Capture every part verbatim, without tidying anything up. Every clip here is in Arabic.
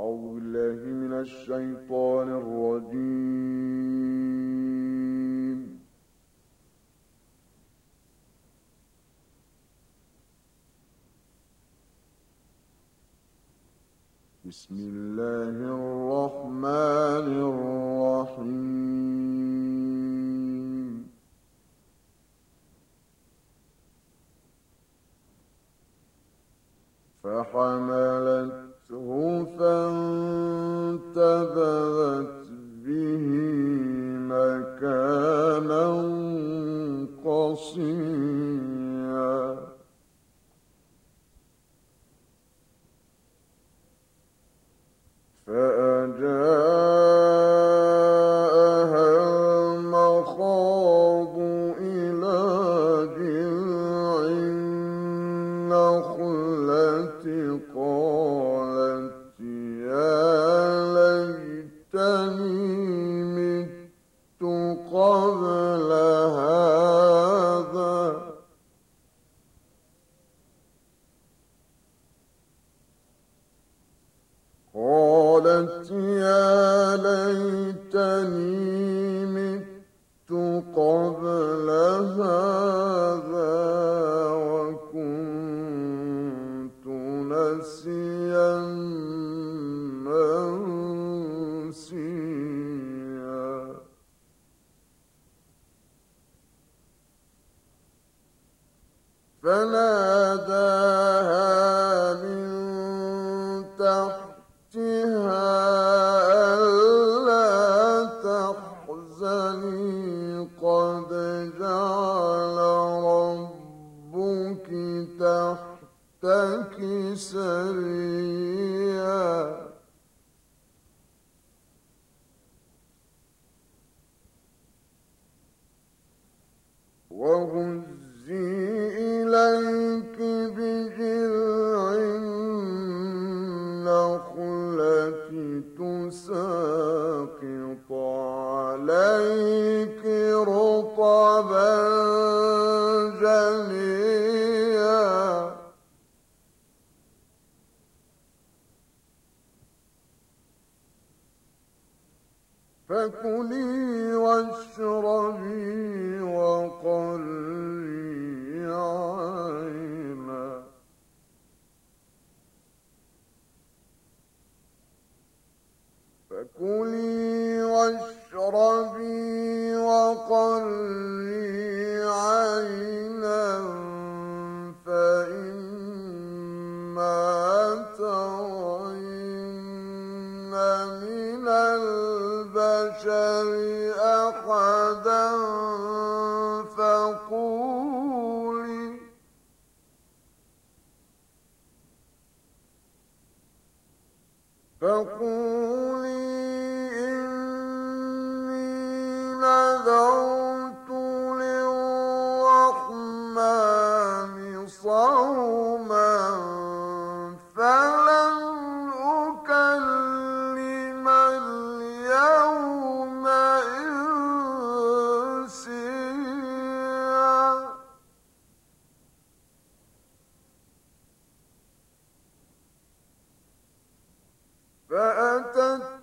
أعوذ بالله من الشيطان الرجيم. بسم الله الرحمن الرحيم. فحملته فانتبذت به مكانا قصيا فأجاءها المخاض إلى جذع النخلة قالت يا ليتني مت قبل هذا قالت يا ليتني مت قبل هذا وكنت نسيا منسيا فناداها من تحتها ألا تحزني قد جعل ربك تحتك سريا وهزي إليك بجذع النخلة تساقط عليك رطبا جنيا فكلي واشربي وقري عينا فكلي واشربي وقري عينا فإما ترين من البشر أحدا فقولي فقولي إني نذرت للرحمن صوما فلن أكلم اليوم إنسيا فأتت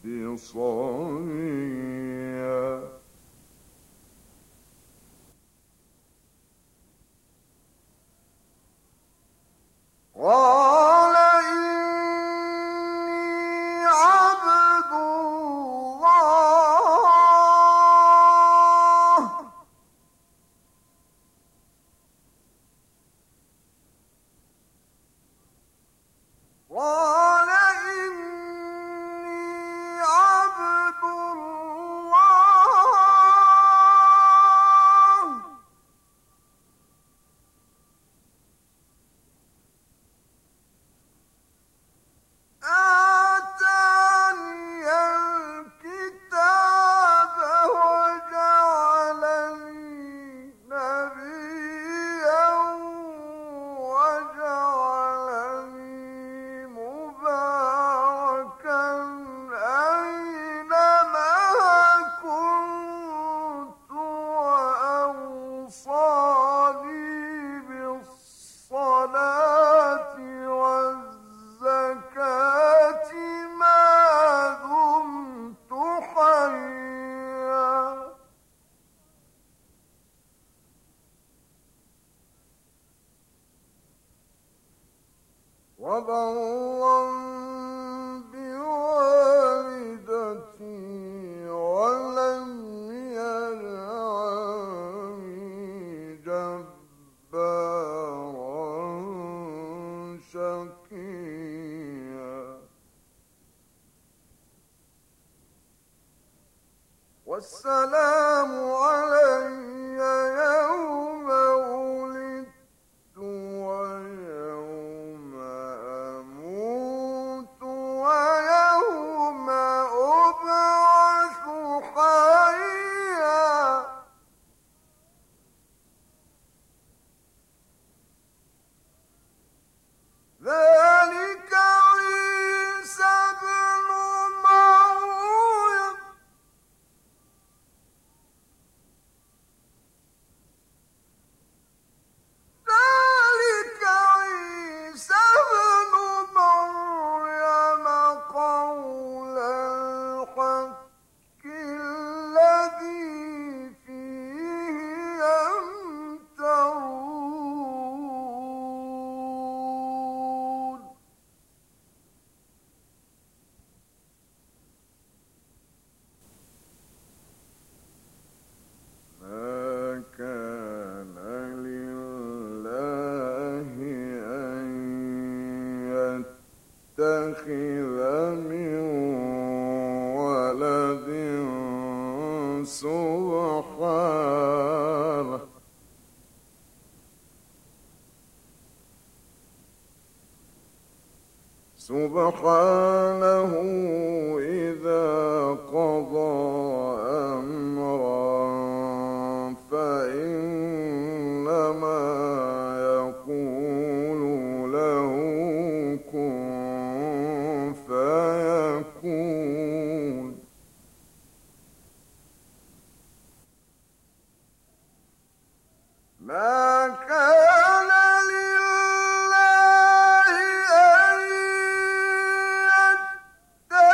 صبيا قال إني عبد الله قال إني عبد الله آتاني الكتاب وجعلني نبيا وجعلني مباركا أينما كنت وأوصاني بالصلاة والزكاة ما دمت حيا وبرا بوالدتي ولم يجعلني جبارا شقيا والسلام علي يوم ولدت ويوم أموت ويوم أبعث حيا ذلك عيسى ابن مريم ذلك عيسى ابن مريم قول الحق الذي فيه يمترون ما كان لله أن يتخذ من ولد سبحانه سبحانه إذا قضى أمرا فإنما يقول له كن فيكون ما كان لله أن يتخذ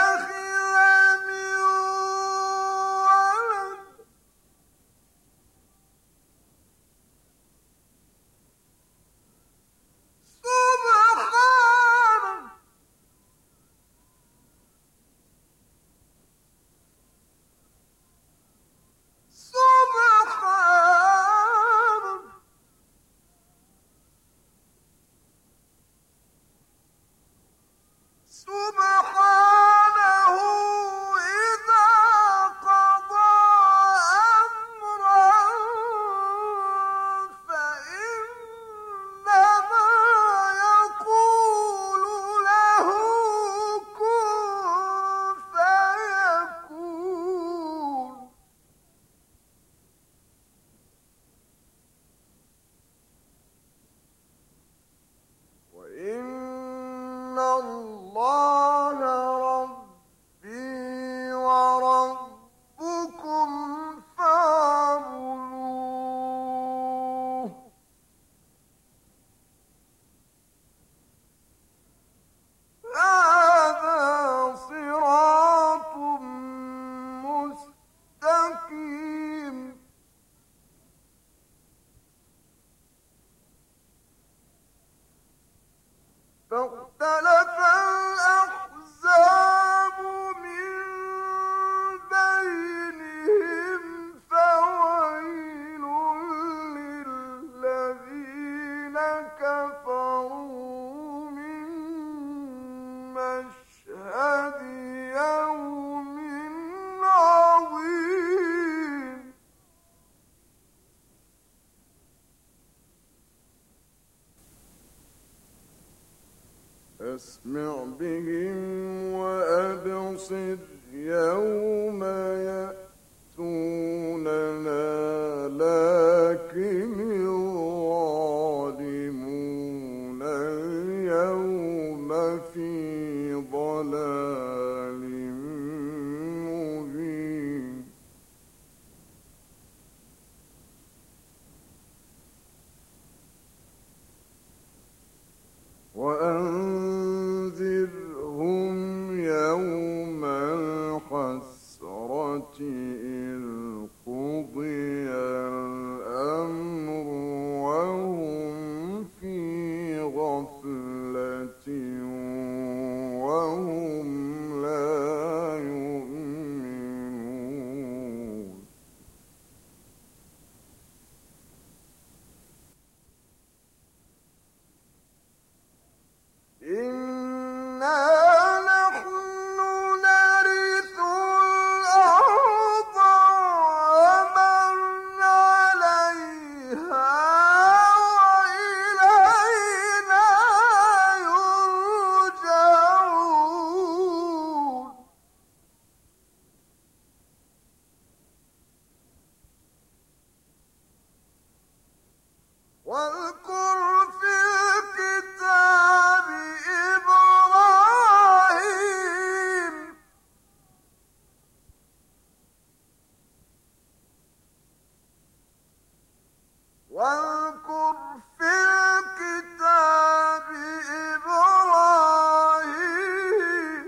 فاسمع بهم وأبصر يوم يأتوننا لكن الظالمون اليوم في ضلال مبين وأنذرهم يوم الحسرة إذ قضي الأمر وهم في غفلة وهم لا يؤمنون إنا نحن نرث الأرض ومن عليها وإلينا يرجعون واذكر في الكتاب إبراهيم واذكر في الكتاب إبراهيم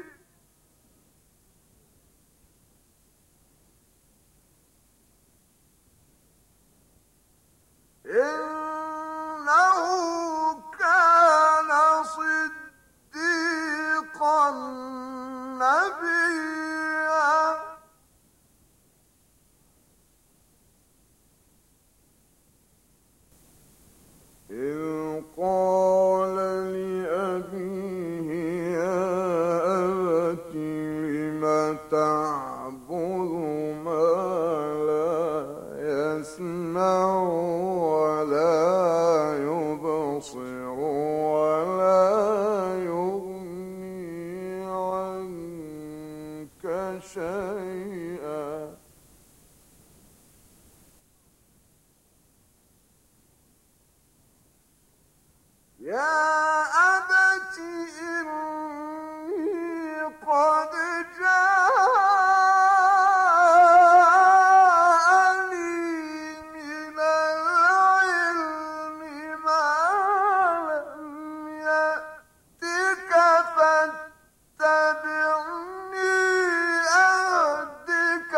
إنه كان صديقا نبيا إذ قال لأبيه يا أبت لم تعبد ما لا يسمع ولا يبصر ولا يغني عنك شيئا يا أبت إني قد جاءني من العلم ما لم يأتك فاتبعني أهدك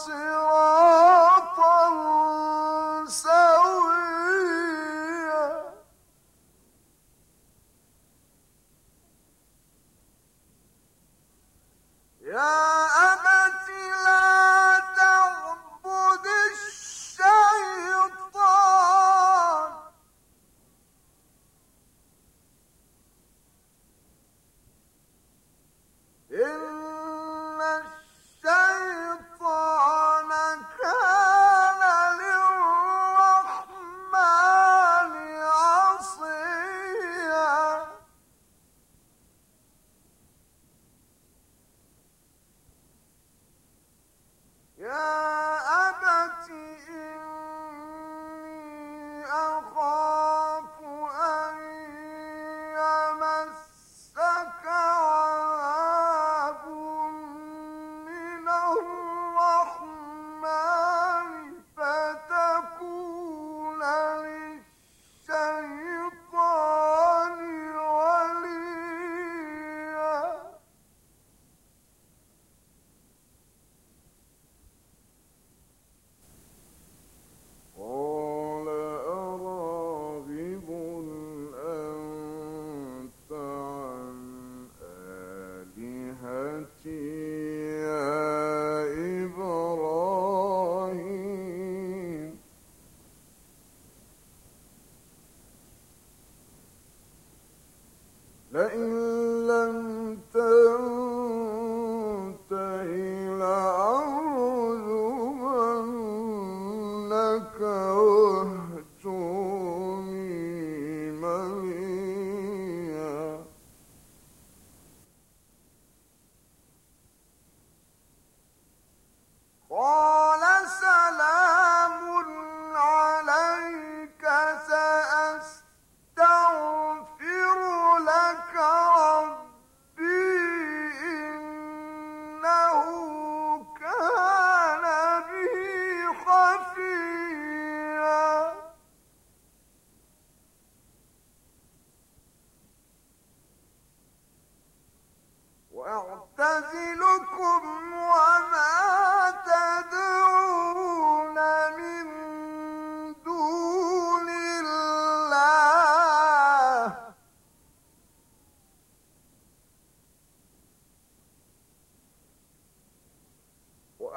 صراطا سويا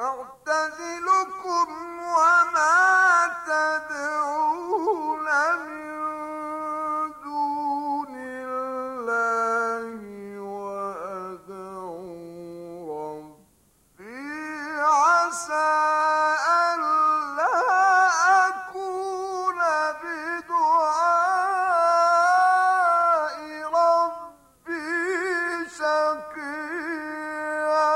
أعتزلكم وما تدعون من دون الله وأدعو ربي عسى ألا أكون بدعاء ربي شقيا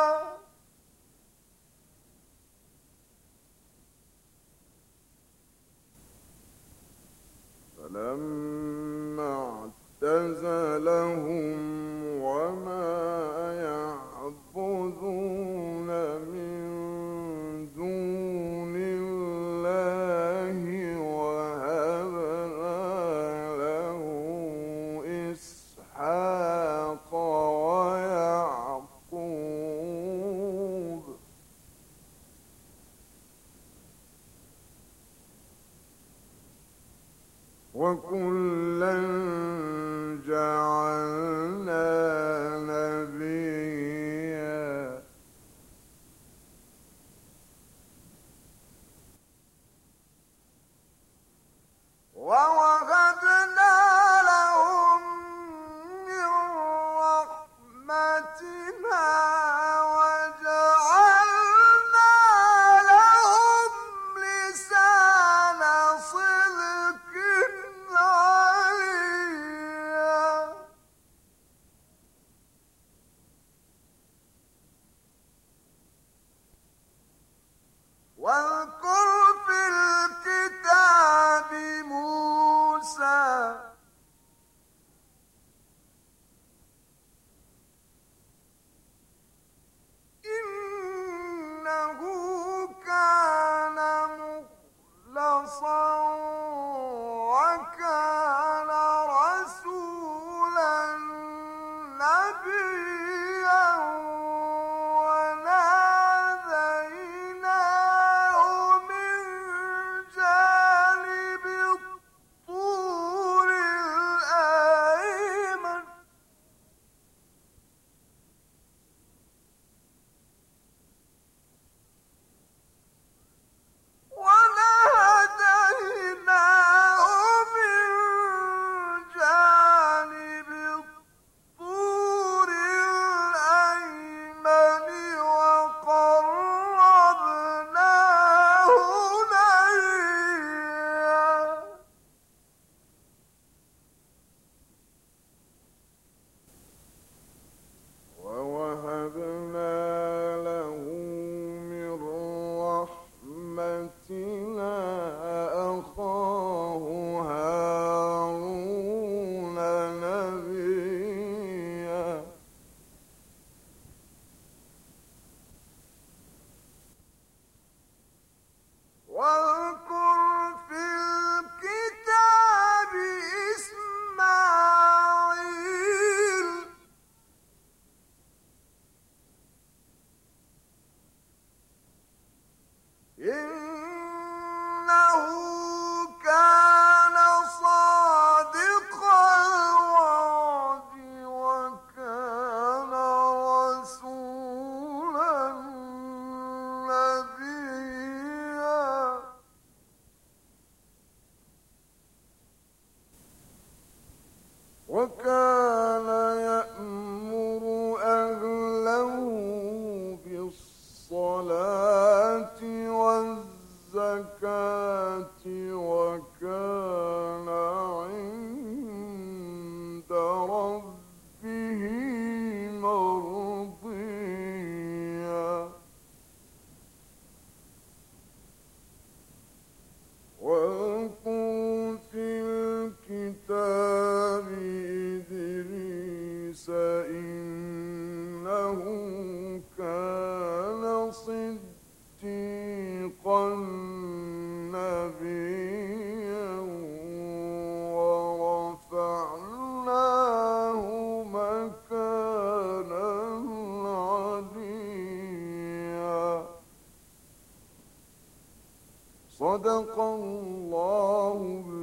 فلما اعتزلهم وما يعبدون من دون الله وهبنا له إسحاق ويعقوب وكلا جعلنا نبيا ووهبنا لهم من رحمتنا وجعلنا لهم لسان صدق عليا واذكر في الكتاب موسى إنه كان مخلصا وكان رسولا نبيا وناديناه من جانب الطور الأيمن ونهديناه من جانب الطور الأيمن وقربناه نجيا ووهبنا له من رحمتنا أخاه هارون نبيا واذكر في الكتاب إسماعيل إنه كان صادق الوعد وكان رسولا نبيا وكان يأمر أهله بالصلاة والزكاة وكان عند ربه مرضيا واذكر في الكتاب إدريس إنه كان صديقا نبيا ورفعناه مكانا عليا صدق الله